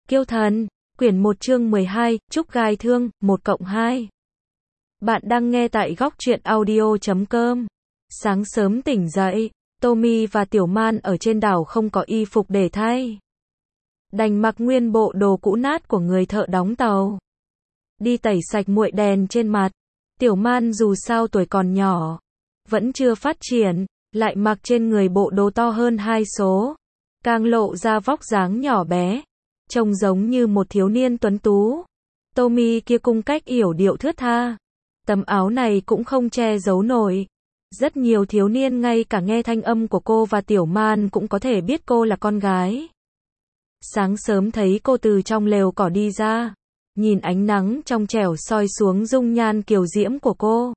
Kiêu thần, quyển 1 chương 12, Trúc gai thương, 1+2. Bạn đang nghe tại góc truyện audio.com. Sáng sớm tỉnh dậy, Tommy và Tiểu Man ở trên đảo không có y phục để thay. Đành mặc nguyên bộ đồ cũ nát của người thợ đóng tàu. Đi tẩy sạch muội đèn trên mặt. Tiểu Man dù sao tuổi còn nhỏ, vẫn chưa phát triển, lại mặc trên người bộ đồ to hơn 2 số. Càng lộ ra vóc dáng nhỏ bé, trông giống như một thiếu niên tuấn tú. Tommy kia cung cách yểu điệu thướt tha. Tấm áo này cũng không che giấu nổi. Rất nhiều thiếu niên ngay cả nghe thanh âm của cô và Tiểu Man cũng có thể biết cô là con gái. Sáng sớm thấy cô từ trong lều cỏ đi ra, nhìn ánh nắng trong trẻo soi xuống dung nhan kiều diễm của cô,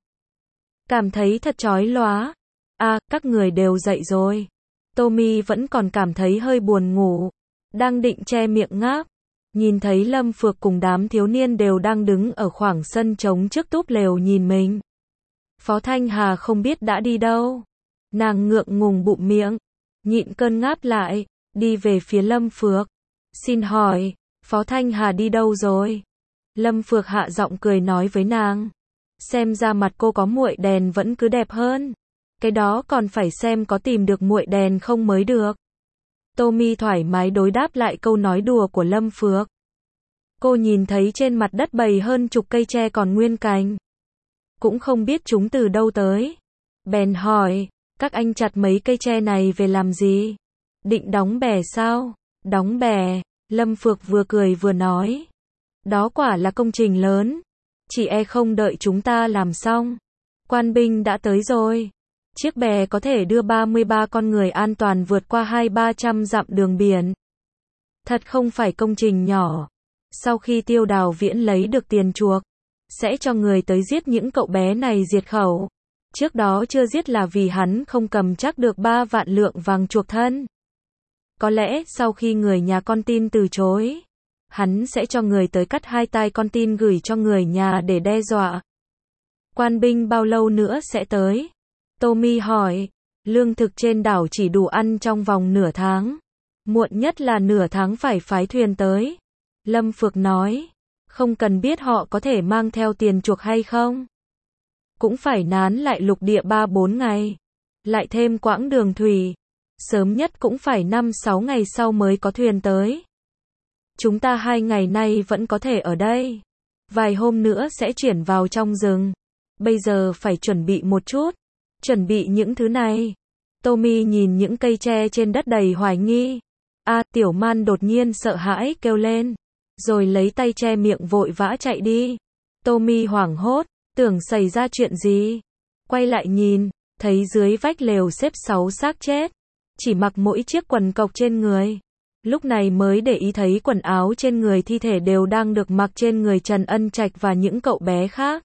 cảm thấy thật chói lóa. À, các người đều dậy rồi. Tommy vẫn còn cảm thấy hơi buồn ngủ, đang định che miệng ngáp, nhìn thấy Lâm Phược cùng đám thiếu niên đều đang đứng ở khoảng sân trống trước túp lều nhìn mình. Phó Thanh Hà không biết đã đi đâu. Nàng ngượng ngùng bụm miệng, nhịn cơn ngáp lại, đi về phía Lâm Phược. Xin hỏi, Phó Thanh Hà đi đâu rồi? Lâm Phược hạ giọng cười nói với nàng. Xem ra mặt cô có muội đèn vẫn cứ đẹp hơn. Cái đó còn phải xem có tìm được muội đèn không mới được. Tommy thoải mái đối đáp lại câu nói đùa của Lâm Phược. Cô nhìn thấy trên mặt đất bày hơn chục cây tre còn nguyên cành. Cũng không biết chúng từ đâu tới. Bèn hỏi, các anh chặt mấy cây tre này về làm gì? Định đóng bè sao? Đóng bè, Lâm Phược vừa cười vừa nói. Đó quả là công trình lớn. Chỉ e không đợi chúng ta làm xong, quan binh đã tới rồi. Chiếc bè có thể đưa 33 con người an toàn vượt qua 200-300 dặm đường biển. Thật không phải công trình nhỏ. Sau khi Tiêu Đào Viễn lấy được tiền chuộc, sẽ cho người tới giết những cậu bé này diệt khẩu. Trước đó chưa giết là vì hắn không cầm chắc được 3 vạn lượng vàng chuộc thân. Có lẽ sau khi người nhà con tin từ chối, hắn sẽ cho người tới cắt 2 tai con tin gửi cho người nhà để đe dọa. Quan binh bao lâu nữa sẽ tới? Tommy hỏi. Lương thực trên đảo chỉ đủ ăn trong vòng nửa tháng. Muộn nhất là nửa tháng phải phái thuyền tới. Lâm Phược nói. Không cần biết họ có thể mang theo tiền chuộc hay không. Cũng phải nán lại lục địa 3-4 ngày. Lại thêm quãng đường thủy. Sớm nhất cũng phải 5-6 ngày sau mới có thuyền tới. Chúng ta 2 ngày nay vẫn có thể ở đây. Vài hôm nữa sẽ chuyển vào trong rừng. Bây giờ phải chuẩn bị một chút. Chuẩn bị những thứ này. Tommy nhìn những cây tre trên đất đầy hoài nghi. À, Tiểu Man đột nhiên sợ hãi kêu lên. Rồi lấy tay che miệng vội vã chạy đi. Tommy hoảng hốt, tưởng xảy ra chuyện gì. Quay lại nhìn, thấy dưới vách lều xếp 6 xác chết. Chỉ mặc mỗi chiếc quần cộc trên người. Lúc này mới để ý thấy quần áo trên người thi thể đều đang được mặc trên người Trần Ân Trạch và những cậu bé khác.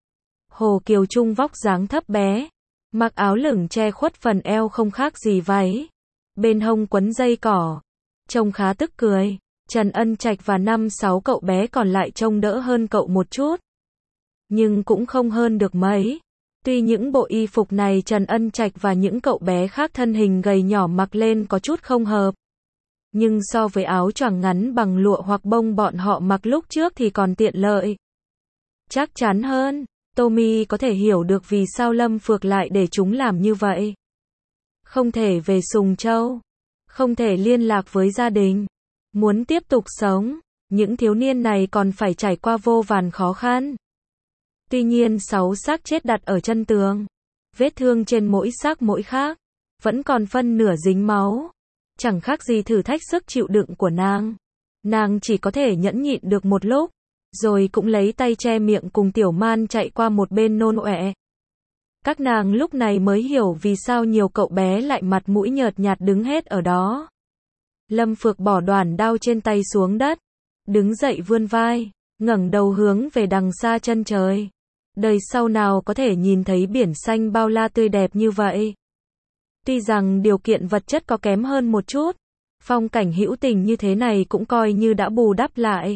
Hồ Kiều Trung vóc dáng thấp bé, mặc áo lửng che khuất phần eo không khác gì váy. Bên hông quấn dây cỏ, trông khá tức cười. Trần Ân Trạch và 5-6 cậu bé còn lại trông đỡ hơn cậu một chút. Nhưng cũng không hơn được mấy. Tuy những bộ y phục này Trần Ân Trạch và những cậu bé khác thân hình gầy nhỏ mặc lên có chút không hợp. Nhưng so với áo choàng ngắn bằng lụa hoặc bông bọn họ mặc lúc trước thì còn tiện lợi. Chắc chắn hơn, Tommy có thể hiểu được vì sao Lâm Phược lại để chúng làm như vậy. Không thể về Sùng Châu, không thể liên lạc với gia đình. Muốn tiếp tục sống, những thiếu niên này còn phải trải qua vô vàn khó khăn. Tuy nhiên 6 xác chết đặt ở chân tường, vết thương trên mỗi xác mỗi khác, vẫn còn phân nửa dính máu. Chẳng khác gì thử thách sức chịu đựng của nàng. Nàng chỉ có thể nhẫn nhịn được một lúc, rồi cũng lấy tay che miệng cùng Tiểu Man chạy qua một bên nôn ọe. Các nàng lúc này mới hiểu vì sao nhiều cậu bé lại mặt mũi nhợt nhạt đứng hết ở đó. Lâm Phược bỏ đoản đao trên tay xuống đất, đứng dậy vươn vai, ngẩng đầu hướng về đằng xa chân trời. Đời sau nào có thể nhìn thấy biển xanh bao la tươi đẹp như vậy. Tuy rằng điều kiện vật chất có kém hơn một chút, phong cảnh hữu tình như thế này cũng coi như đã bù đắp lại.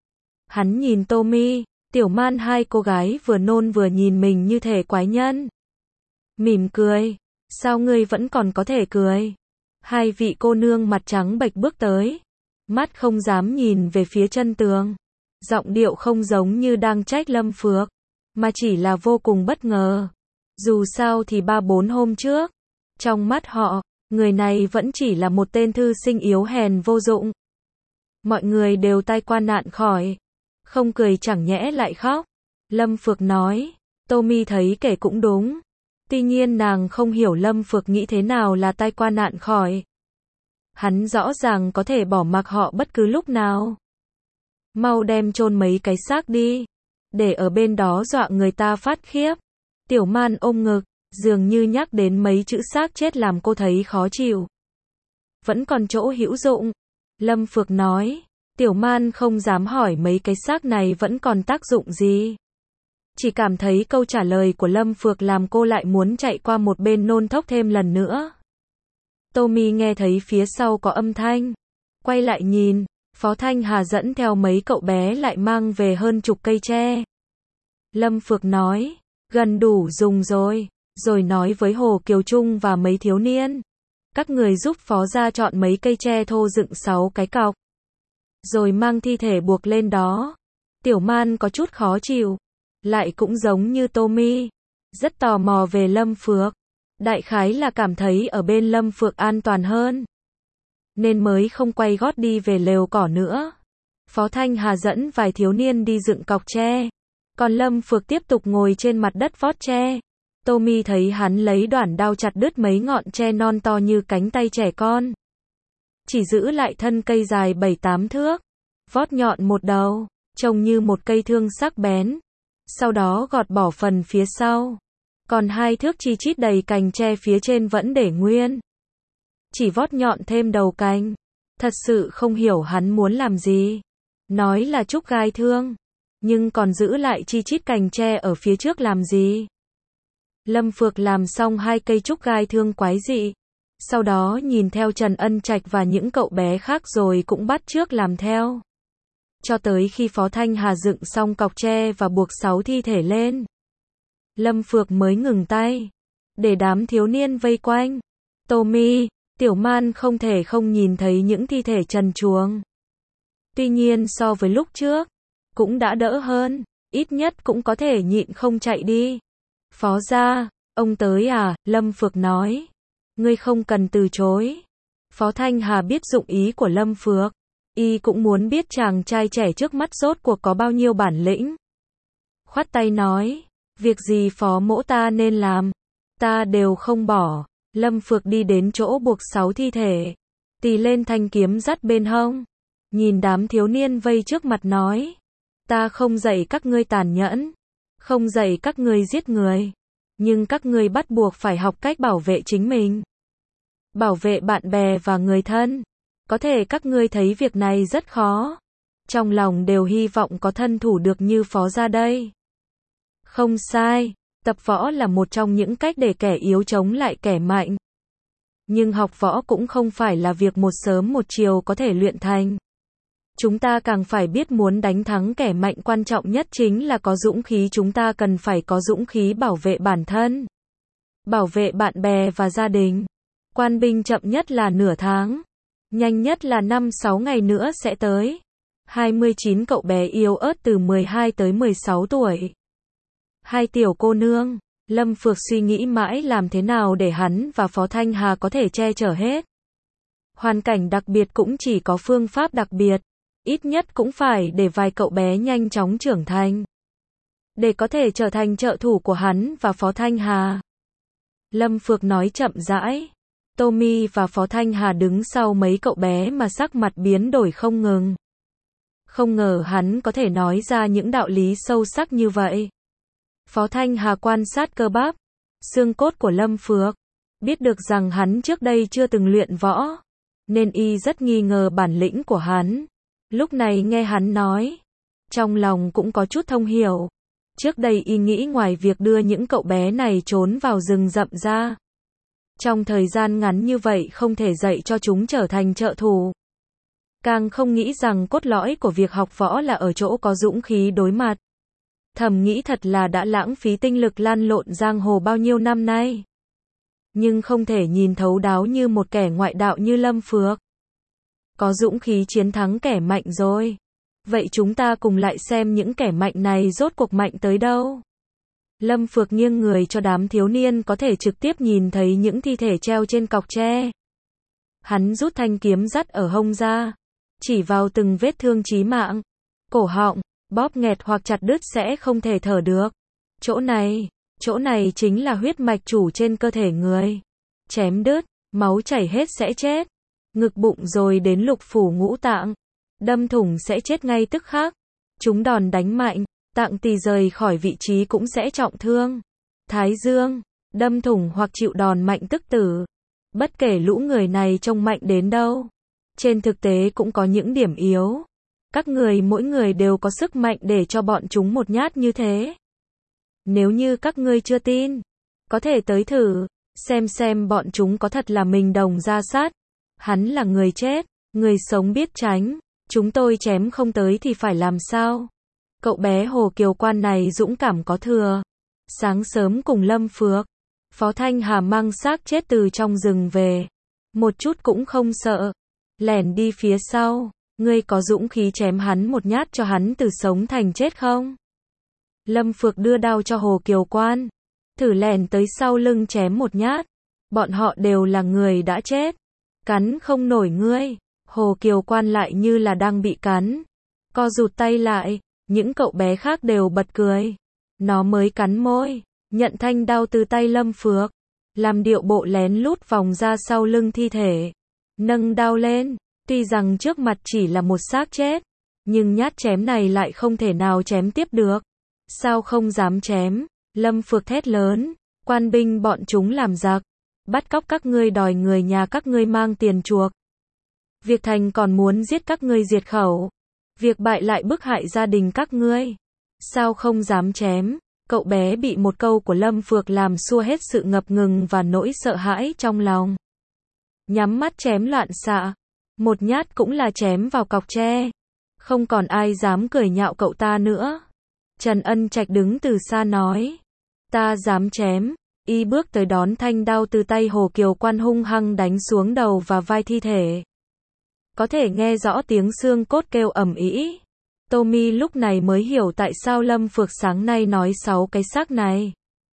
Hắn nhìn Tommy, Tiểu Man, 2 cô gái vừa nôn vừa nhìn mình như thể quái nhân. Mỉm cười, sao ngươi vẫn còn có thể cười? 2 vị cô nương mặt trắng bệch bước tới, mắt không dám nhìn về phía chân tường. Giọng điệu không giống như đang trách Lâm Phược, mà chỉ là vô cùng bất ngờ. Dù sao thì 3-4 hôm trước, trong mắt họ, người này vẫn chỉ là một tên thư sinh yếu hèn vô dụng. Mọi người đều tai qua nạn khỏi, không cười chẳng nhẽ lại khóc. Lâm Phược nói, Tommy thấy kể cũng đúng. Tuy nhiên nàng không hiểu Lâm Phược nghĩ thế nào là tai qua nạn khỏi. Hắn rõ ràng có thể bỏ mặc họ bất cứ lúc nào. Mau đem chôn mấy cái xác đi, để ở bên đó dọa người ta phát khiếp. Tiểu Man ôm ngực, dường như nhắc đến mấy chữ xác chết làm cô thấy khó chịu. Vẫn còn chỗ hữu dụng. Lâm Phược nói, Tiểu Man không dám hỏi mấy cái xác này vẫn còn tác dụng gì. Chỉ cảm thấy câu trả lời của Lâm Phược làm cô lại muốn chạy qua một bên nôn thốc thêm lần nữa. Tommy nghe thấy phía sau có âm thanh, quay lại nhìn, Phó Thanh Hà dẫn theo mấy cậu bé lại mang về hơn chục cây tre. Lâm Phược nói, gần đủ dùng rồi nói với Hồ Kiều Trung và mấy thiếu niên. Các người giúp Phó gia chọn mấy cây tre thô dựng 6 cái cọc. Rồi mang thi thể buộc lên đó. Tiểu Man có chút khó chịu. Lại cũng giống như Tommy. Rất tò mò về Lâm Phược. Đại khái là cảm thấy ở bên Lâm Phược an toàn hơn. Nên mới không quay gót đi về lều cỏ nữa. Phó Thanh Hà dẫn vài thiếu niên đi dựng cọc tre. Còn Lâm Phược tiếp tục ngồi trên mặt đất vót tre. Tommy thấy hắn lấy đoản đao chặt đứt mấy ngọn tre non to như cánh tay trẻ con. Chỉ giữ lại thân cây dài 7-8 thước. Vót nhọn một đầu, trông như một cây thương sắc bén. Sau đó gọt bỏ phần phía sau. Còn 2 thước chi chít đầy cành tre phía trên vẫn để nguyên. Chỉ vót nhọn thêm đầu cành. Thật sự không hiểu hắn muốn làm gì. Nói là trúc gai thương. Nhưng còn giữ lại chi chít cành tre ở phía trước làm gì? Lâm Phược làm xong 2 cây trúc gai thương quái dị. Sau đó nhìn theo Trần Ân Trạch và những cậu bé khác rồi cũng bắt chước làm theo. Cho tới khi Phó Thanh Hà dựng xong cọc tre và buộc 6 thi thể lên. Lâm Phược mới ngừng tay. Để đám thiếu niên vây quanh. Tommy, Tiểu Man không thể không nhìn thấy những thi thể trần truồng. Tuy nhiên so với lúc trước, cũng đã đỡ hơn. Ít nhất cũng có thể nhịn không chạy đi. Phó gia, ông tới à? Lâm Phược nói. Ngươi không cần từ chối. Phó Thanh Hà biết dụng ý của Lâm Phược. Y cũng muốn biết chàng trai trẻ trước mắt rốt cuộc có bao nhiêu bản lĩnh. Khoát tay nói. Việc gì phó mỗ ta nên làm, ta đều không bỏ. Lâm Phược đi đến chỗ buộc 6 thi thể. Tì lên thanh kiếm dắt bên hông. Nhìn đám thiếu niên vây trước mặt nói. Ta không dạy các ngươi tàn nhẫn. Không dạy các ngươi giết người. Nhưng các ngươi bắt buộc phải học cách bảo vệ chính mình. Bảo vệ bạn bè và người thân. Có thể các ngươi thấy việc này rất khó. Trong lòng đều hy vọng có thân thủ được như Phó gia đây. Không sai, tập võ là một trong những cách để kẻ yếu chống lại kẻ mạnh. Nhưng học võ cũng không phải là việc một sớm một chiều có thể luyện thành. Chúng ta càng phải biết muốn đánh thắng kẻ mạnh, quan trọng nhất chính là có dũng khí. Chúng ta cần phải có dũng khí bảo vệ bản thân, bảo vệ bạn bè và gia đình. Quan binh chậm nhất là nửa tháng, nhanh nhất là 5-6 ngày nữa sẽ tới. 29 cậu bé yếu ớt từ 12 tới 16 tuổi. 2 tiểu cô nương. Lâm Phược suy nghĩ mãi làm thế nào để hắn và Phó Thanh Hà có thể che chở hết. Hoàn cảnh đặc biệt cũng chỉ có phương pháp đặc biệt. Ít nhất cũng phải để vài cậu bé nhanh chóng trưởng thành. Để có thể trở thành trợ thủ của hắn và Phó Thanh Hà. Lâm Phược nói chậm rãi. Tommy và Phó Thanh Hà đứng sau mấy cậu bé mà sắc mặt biến đổi không ngừng. Không ngờ hắn có thể nói ra những đạo lý sâu sắc như vậy. Phó Thanh Hà quan sát cơ bắp, xương cốt của Lâm Phược. Biết được rằng hắn trước đây chưa từng luyện võ. Nên y rất nghi ngờ bản lĩnh của hắn. Lúc này nghe hắn nói. Trong lòng cũng có chút thông hiểu. Trước đây y nghĩ ngoài việc đưa những cậu bé này trốn vào rừng rậm ra. Trong thời gian ngắn như vậy không thể dạy cho chúng trở thành trợ thủ. Càng không nghĩ rằng cốt lõi của việc học võ là ở chỗ có dũng khí đối mặt. Thầm nghĩ thật là đã lãng phí tinh lực lăn lộn giang hồ bao nhiêu năm nay. Nhưng không thể nhìn thấu đáo như một kẻ ngoại đạo như Lâm Phược. có dũng khí chiến thắng kẻ mạnh rồi. Vậy chúng ta cùng lại xem những kẻ mạnh này rốt cuộc mạnh tới đâu. Lâm Phược nghiêng người cho đám thiếu niên có thể trực tiếp nhìn thấy những thi thể treo trên cọc tre. Hắn rút thanh kiếm dắt ở hông ra, chỉ vào từng vết thương chí mạng, cổ họng, bóp nghẹt hoặc chặt đứt sẽ không thể thở được. Chỗ này chính là huyết mạch chủ trên cơ thể người. Chém đứt, máu chảy hết sẽ chết. Ngực bụng rồi đến lục phủ ngũ tạng. Đâm thủng sẽ chết ngay tức khắc. Chúng đòn đánh mạnh, tạng tỳ rời khỏi vị trí cũng sẽ trọng thương. Thái dương, đâm thủng hoặc chịu đòn mạnh tức tử. Bất kể lũ người này trông mạnh đến đâu, trên thực tế cũng có những điểm yếu. Các người mỗi người đều có sức mạnh để cho bọn chúng một nhát như thế. Nếu như các ngươi chưa tin, có thể tới thử, xem bọn chúng có thật là mình đồng ra sát. Hắn là người chết, người sống biết tránh, chúng tôi chém không tới thì phải làm sao? Cậu bé Hồ Kiều Quan này dũng cảm có thừa. Sáng sớm cùng Lâm Phược, Phó Thanh Hà mang xác chết từ trong rừng về. Một chút cũng không sợ. Lẻn đi phía sau. Ngươi có dũng khí chém hắn một nhát cho hắn từ sống thành chết không? Lâm Phược đưa đao cho Hồ Kiều Quan. Thử lẻn tới sau lưng chém một nhát. Bọn họ đều là người đã chết. Cắn không nổi ngươi. Hồ Kiều Quan lại như là đang bị cắn. Co rụt tay lại. Những cậu bé khác đều bật cười. Nó mới cắn môi. Nhận thanh đao từ tay Lâm Phược. Làm điệu bộ lén lút vòng ra sau lưng thi thể. Nâng đao lên. Tuy rằng trước mặt chỉ là một xác chết. Nhưng nhát chém này lại không thể nào chém tiếp được. Sao không dám chém? Lâm Phược thét lớn. Quan binh bọn chúng làm giặc. Bắt cóc các ngươi đòi người nhà các ngươi mang tiền chuộc. Việc thành còn muốn giết các ngươi diệt khẩu. Việc bại lại bức hại gia đình các ngươi. Sao không dám chém? Cậu bé bị một câu của Lâm Phược làm xua hết sự ngập ngừng và nỗi sợ hãi trong lòng. Nhắm mắt chém loạn xạ. Một nhát cũng là chém vào cọc tre. Không còn ai dám cười nhạo cậu ta nữa. Trần Ân Trạch đứng từ xa nói. Ta dám chém. Y bước tới đón thanh đao từ tay Hồ Kiều Quan hung hăng đánh xuống đầu và vai thi thể. Có thể nghe rõ tiếng xương cốt kêu ầm ĩ. Tommy lúc này mới hiểu tại sao Lâm Phược sáng nay nói 6 cái xác này.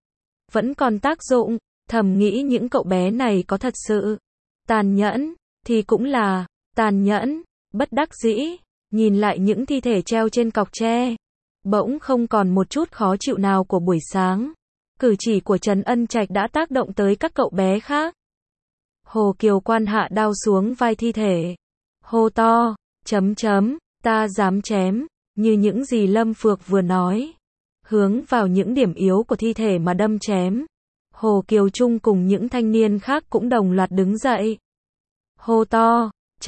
Vẫn còn tác dụng, thầm nghĩ những cậu bé này có thật sự tàn nhẫn, thì cũng là tàn nhẫn, bất đắc dĩ, nhìn lại những thi thể treo trên cọc tre. Bỗng không còn một chút khó chịu nào của buổi sáng. Cử chỉ của Trần Ân Trạch đã tác động tới các cậu bé khác. Hồ Kiều Quan hạ đao xuống vai thi thể. Hô to, ta dám chém, như những gì Lâm Phược vừa nói. Hướng vào những điểm yếu của thi thể mà đâm chém. Hồ Kiều Trung cùng những thanh niên khác cũng đồng loạt đứng dậy. Hô to,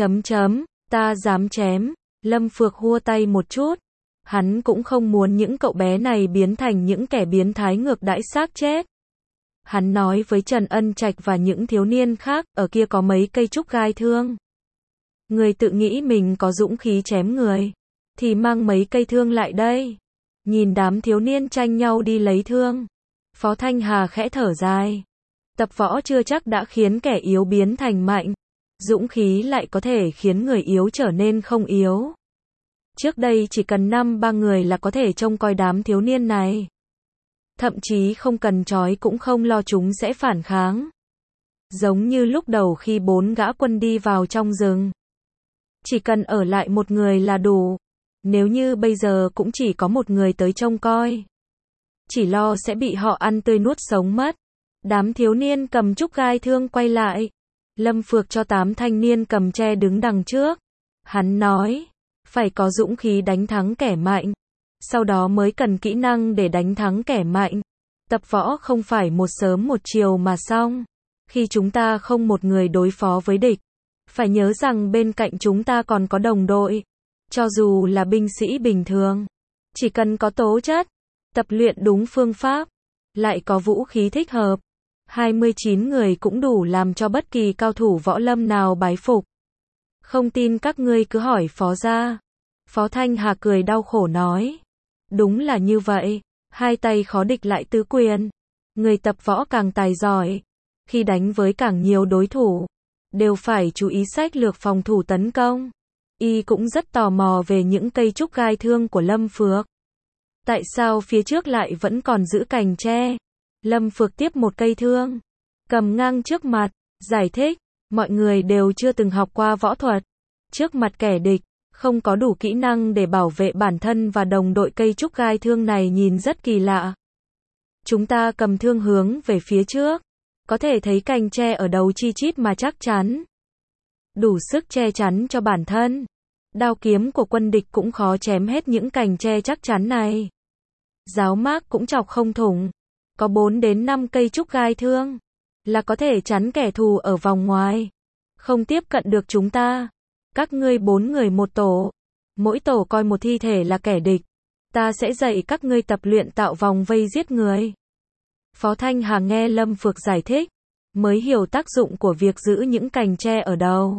ta dám chém. Lâm Phược hua tay một chút. Hắn cũng không muốn những cậu bé này biến thành những kẻ biến thái ngược đãi xác chết. Hắn nói với Trần Ân Trạch và những thiếu niên khác, ở kia có mấy cây trúc gai thương. Người tự nghĩ mình có dũng khí chém người, thì mang mấy cây thương lại đây. Nhìn đám thiếu niên tranh nhau đi lấy thương. Phó Thanh Hà khẽ thở dài. Tập võ chưa chắc đã khiến kẻ yếu biến thành mạnh. Dũng khí lại có thể khiến người yếu trở nên không yếu. Trước đây chỉ cần 5-3 người là có thể trông coi đám thiếu niên này. Thậm chí không cần trói cũng không lo chúng sẽ phản kháng. Giống như lúc đầu khi 4 gã quân đi vào trong rừng. Chỉ cần ở lại một người là đủ. Nếu như bây giờ cũng chỉ có một người tới trông coi. Chỉ lo sẽ bị họ ăn tươi nuốt sống mất. Đám thiếu niên cầm trúc gai thương quay lại. Lâm Phược cho 8 thanh niên cầm tre đứng đằng trước. Hắn nói, phải có dũng khí đánh thắng kẻ mạnh. Sau đó mới cần kỹ năng để đánh thắng kẻ mạnh. Tập võ không phải một sớm một chiều mà xong. Khi chúng ta không một người đối phó với địch, phải nhớ rằng bên cạnh chúng ta còn có đồng đội. Cho dù là binh sĩ bình thường, chỉ cần có tố chất, tập luyện đúng phương pháp, lại có vũ khí thích hợp, 29 người cũng đủ làm cho bất kỳ cao thủ võ lâm nào bái phục. Không tin các ngươi cứ hỏi Phó gia. Phó Thanh Hà cười đau khổ nói. Đúng là như vậy, hai tay khó địch lại tứ quyền. Người tập võ càng tài giỏi, khi đánh với càng nhiều đối thủ, đều phải chú ý sách lược phòng thủ tấn công. Y cũng rất tò mò về những cây trúc gai thương của Lâm Phược. Tại sao phía trước lại vẫn còn giữ cành tre? Lâm Phược tiếp một cây thương, cầm ngang trước mặt, giải thích, mọi người đều chưa từng học qua võ thuật. Trước mặt kẻ địch, không có đủ kỹ năng để bảo vệ bản thân và đồng đội, cây trúc gai thương này nhìn rất kỳ lạ. Chúng ta cầm thương hướng về phía trước, có thể thấy cành tre ở đầu chi chít mà chắc chắn. Đủ sức che chắn cho bản thân. Đao kiếm của quân địch cũng khó chém hết những cành tre chắc chắn này. Giáo mác cũng chọc không thủng. Có 4 đến 5 cây trúc gai thương là có thể chắn kẻ thù ở vòng ngoài, không tiếp cận được chúng ta. Các ngươi 4 người một tổ, mỗi tổ coi một thi thể là kẻ địch. Ta sẽ dạy các ngươi tập luyện tạo vòng vây giết người. Phó Thanh Hà nghe Lâm Phược giải thích, mới hiểu tác dụng của việc giữ những cành tre ở đầu.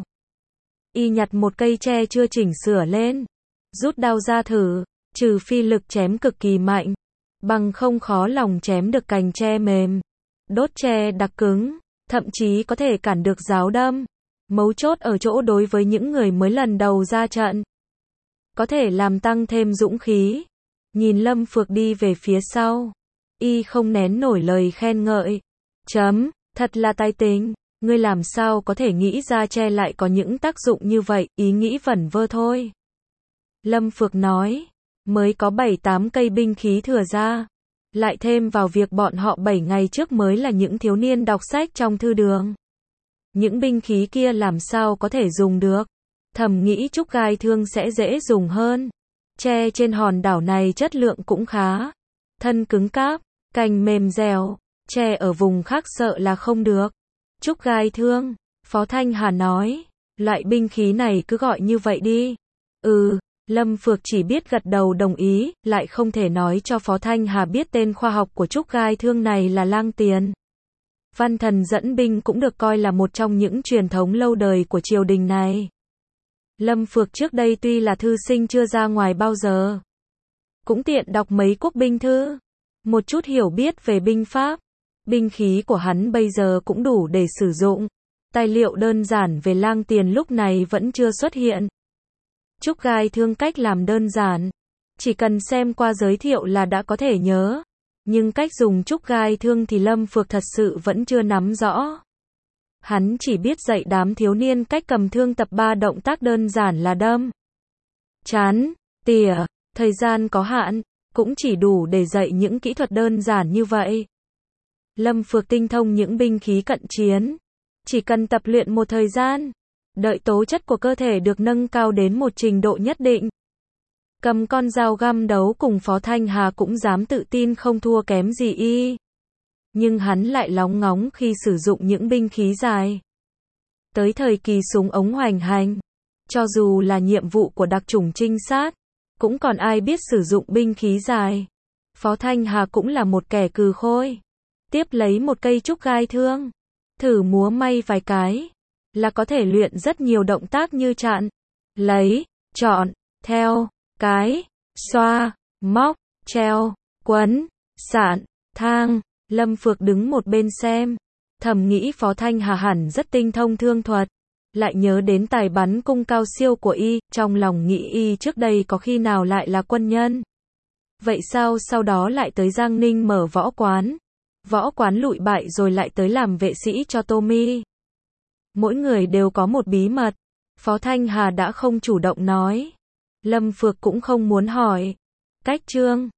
Y nhặt một cây tre chưa chỉnh sửa lên, rút đao ra thử, trừ phi lực chém cực kỳ mạnh, bằng không khó lòng chém được cành tre mềm. Đốt tre đặc cứng, thậm chí có thể cản được giáo đâm. Mấu chốt ở chỗ đối với những người mới lần đầu ra trận, có thể làm tăng thêm dũng khí. Nhìn Lâm Phược đi về phía sau, Y không nén nổi lời khen ngợi. Thật là tài tình, ngươi làm sao có thể nghĩ ra tre lại có những tác dụng như vậy, ý nghĩ vẩn vơ thôi. Lâm Phược nói, mới có 7-8 cây binh khí thừa ra, lại thêm vào việc bọn họ 7 ngày trước mới là những thiếu niên đọc sách trong thư đường. Những binh khí kia làm sao có thể dùng được. Thầm nghĩ trúc gai thương sẽ dễ dùng hơn. Tre trên hòn đảo này chất lượng cũng khá. Thân cứng cáp, cành mềm dẻo. Tre ở vùng khác sợ là không được. Trúc gai thương, Phó Thanh Hà nói. Loại binh khí này cứ gọi như vậy đi. Lâm Phược chỉ biết gật đầu đồng ý, lại không thể nói cho Phó Thanh Hà biết tên khoa học của trúc gai thương này là lang tiền. Văn thần dẫn binh cũng được coi là một trong những truyền thống lâu đời của triều đình này. Lâm Phược trước đây tuy là thư sinh chưa ra ngoài bao giờ, cũng tiện đọc mấy quốc binh thư, một chút hiểu biết về binh pháp. Binh khí của hắn bây giờ cũng đủ để sử dụng. Tài liệu đơn giản về lang tiền lúc này vẫn chưa xuất hiện. Trúc gai thương cách làm đơn giản, chỉ cần xem qua giới thiệu là đã có thể nhớ. Nhưng cách dùng trúc gai thương thì Lâm Phược thật sự vẫn chưa nắm rõ. Hắn chỉ biết dạy đám thiếu niên cách cầm thương, tập 3 động tác đơn giản là đâm, chắn, tỉa. Thời gian có hạn, cũng chỉ đủ để dạy những kỹ thuật đơn giản như vậy. Lâm Phược tinh thông những binh khí cận chiến, chỉ cần tập luyện một thời gian, đợi tố chất của cơ thể được nâng cao đến một trình độ nhất định, cầm con dao găm đấu cùng Phó Thanh Hà cũng dám tự tin không thua kém gì Y. Nhưng hắn lại lóng ngóng khi sử dụng những binh khí dài. Tới thời kỳ súng ống hoành hành, cho dù là nhiệm vụ của đặc chủng trinh sát, cũng còn ai biết sử dụng binh khí dài. Phó Thanh Hà cũng là một kẻ cừ khôi. Tiếp lấy một cây trúc gai thương, thử múa may vài cái, là có thể luyện rất nhiều động tác như chặn, lấy, chọn, theo, cái, xoa, móc, treo, quấn, sạn, thang. Lâm Phược đứng một bên xem, thầm nghĩ Phó Thanh Hà hẳn rất tinh thông thương thuật, lại nhớ đến tài bắn cung cao siêu của Y, trong lòng nghĩ Y trước đây có khi nào lại là quân nhân. Vậy sao sau đó lại tới Giang Ninh mở võ quán lụi bại rồi lại tới làm vệ sĩ cho Tommy. Mỗi người đều có một bí mật, Phó Thanh Hà đã không chủ động nói. Lâm Phược cũng không muốn hỏi. Cách chương